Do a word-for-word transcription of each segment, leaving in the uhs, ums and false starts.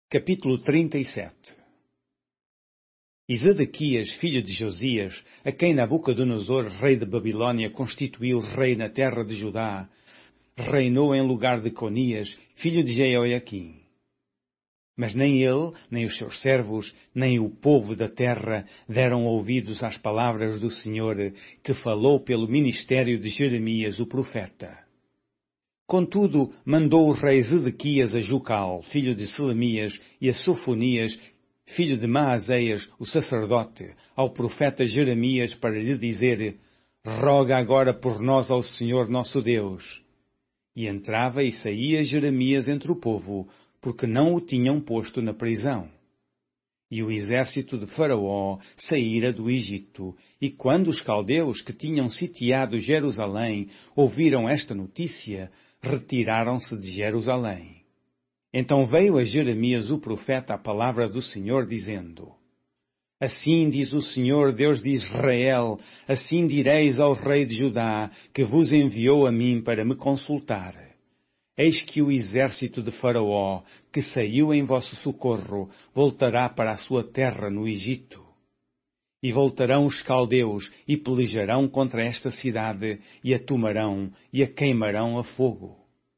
Capítulo trinta e sete. E Zedequias, filho de Josias, a quem Nabucodonosor, rei de Babilônia, constituiu rei na terra de Judá, reinou em lugar de Conias, filho de Jeoiaquim. Mas nem ele, nem os seus servos, nem o povo da terra deram ouvidos às palavras do Senhor, que falou pelo ministério de Jeremias, o profeta. Contudo, mandou o rei Zedequias a Jucal, filho de Selemias, e a Sofonias, filho de Maazéias, o sacerdote, ao profeta Jeremias, para lhe dizer: roga agora por nós ao Senhor nosso Deus. E entrava e saía Jeremias entre o povo, porque não o tinham posto na prisão. E o exército de Faraó saíra do Egito, e quando os caldeus que tinham sitiado Jerusalém ouviram esta notícia, retiraram-se de Jerusalém. Então veio a Jeremias o profeta a palavra do Senhor, dizendo: assim diz o Senhor, Deus de Israel, assim direis ao rei de Judá, que vos enviou a mim para me consultar. Eis que o exército de Faraó, que saiu em vosso socorro, voltará para a sua terra no Egito. E voltarão os caldeus, e pelejarão contra esta cidade, e a tomarão, e a queimarão a fogo.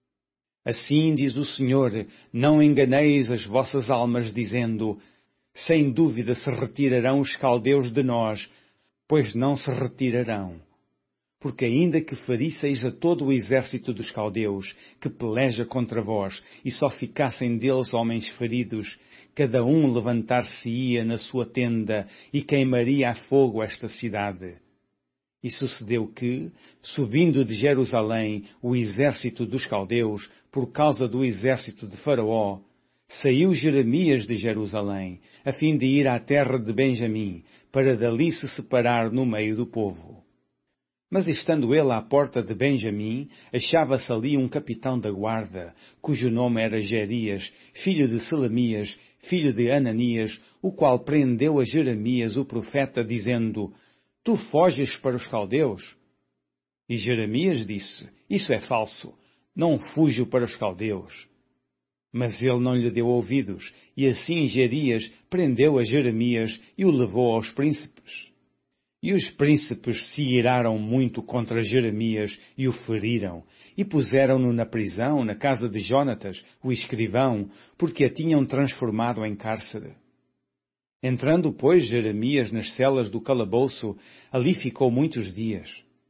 Assim diz o Senhor, não enganeis as vossas almas, dizendo: sem dúvida se retirarão os caldeus de nós, pois não se retirarão. Porque ainda que ferisseis a todo o exército dos caldeus, que peleja contra vós, e só ficassem deles homens feridos, cada um levantar-se-ia na sua tenda e queimaria a fogo esta cidade. E sucedeu que, subindo de Jerusalém o exército dos caldeus, por causa do exército de Faraó, saiu Jeremias de Jerusalém, a fim de ir à terra de Benjamim, para dali se separar no meio do povo. Mas estando ele à porta de Benjamim, achava-se ali um capitão da guarda, cujo nome era Jerias, filho de Selemias, filho de Ananias, o qual prendeu a Jeremias o profeta, dizendo: tu foges para os caldeus? E Jeremias disse: isso é falso, não fujo para os caldeus. Mas ele não lhe deu ouvidos, e assim Jerias prendeu a Jeremias e o levou aos príncipes. E os príncipes se iraram muito contra Jeremias e o feriram, e puseram-no na prisão, na casa de Jonatas, o escrivão, porque a tinham transformado em cárcere. Entrando, pois, Jeremias nas celas do calabouço, ali ficou muitos dias.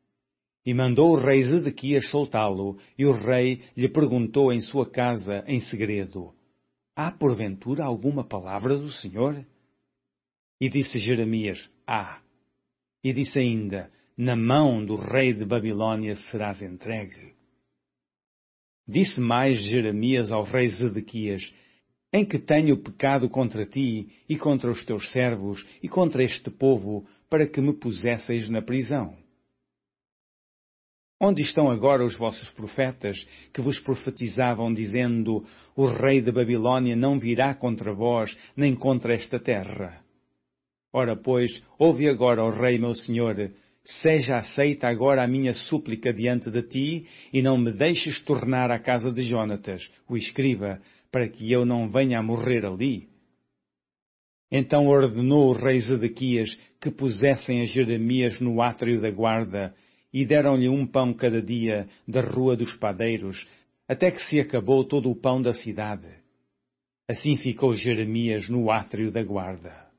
E mandou o rei Zedequias soltá-lo, e o rei lhe perguntou em sua casa, em segredo: há porventura alguma palavra do Senhor? E disse Jeremias: há. E disse ainda: na mão do rei de Babilônia serás entregue. Disse mais Jeremias ao rei Zedequias: em que tenho pecado contra ti, e contra os teus servos, e contra este povo, para que me pusesseis na prisão? Onde estão agora os vossos profetas, que vos profetizavam, dizendo: o rei de Babilônia não virá contra vós, nem contra esta terra? Ora, pois, ouve agora, ó rei meu senhor, seja aceita agora a minha súplica diante de ti, e não me deixes tornar à casa de Jonatas, o escriba, para que eu não venha a morrer ali. Então ordenou o rei Zedequias que pusessem a Jeremias no átrio da guarda, e deram-lhe um pão cada dia da rua dos padeiros, até que se acabou todo o pão da cidade. Assim ficou Jeremias no átrio da guarda.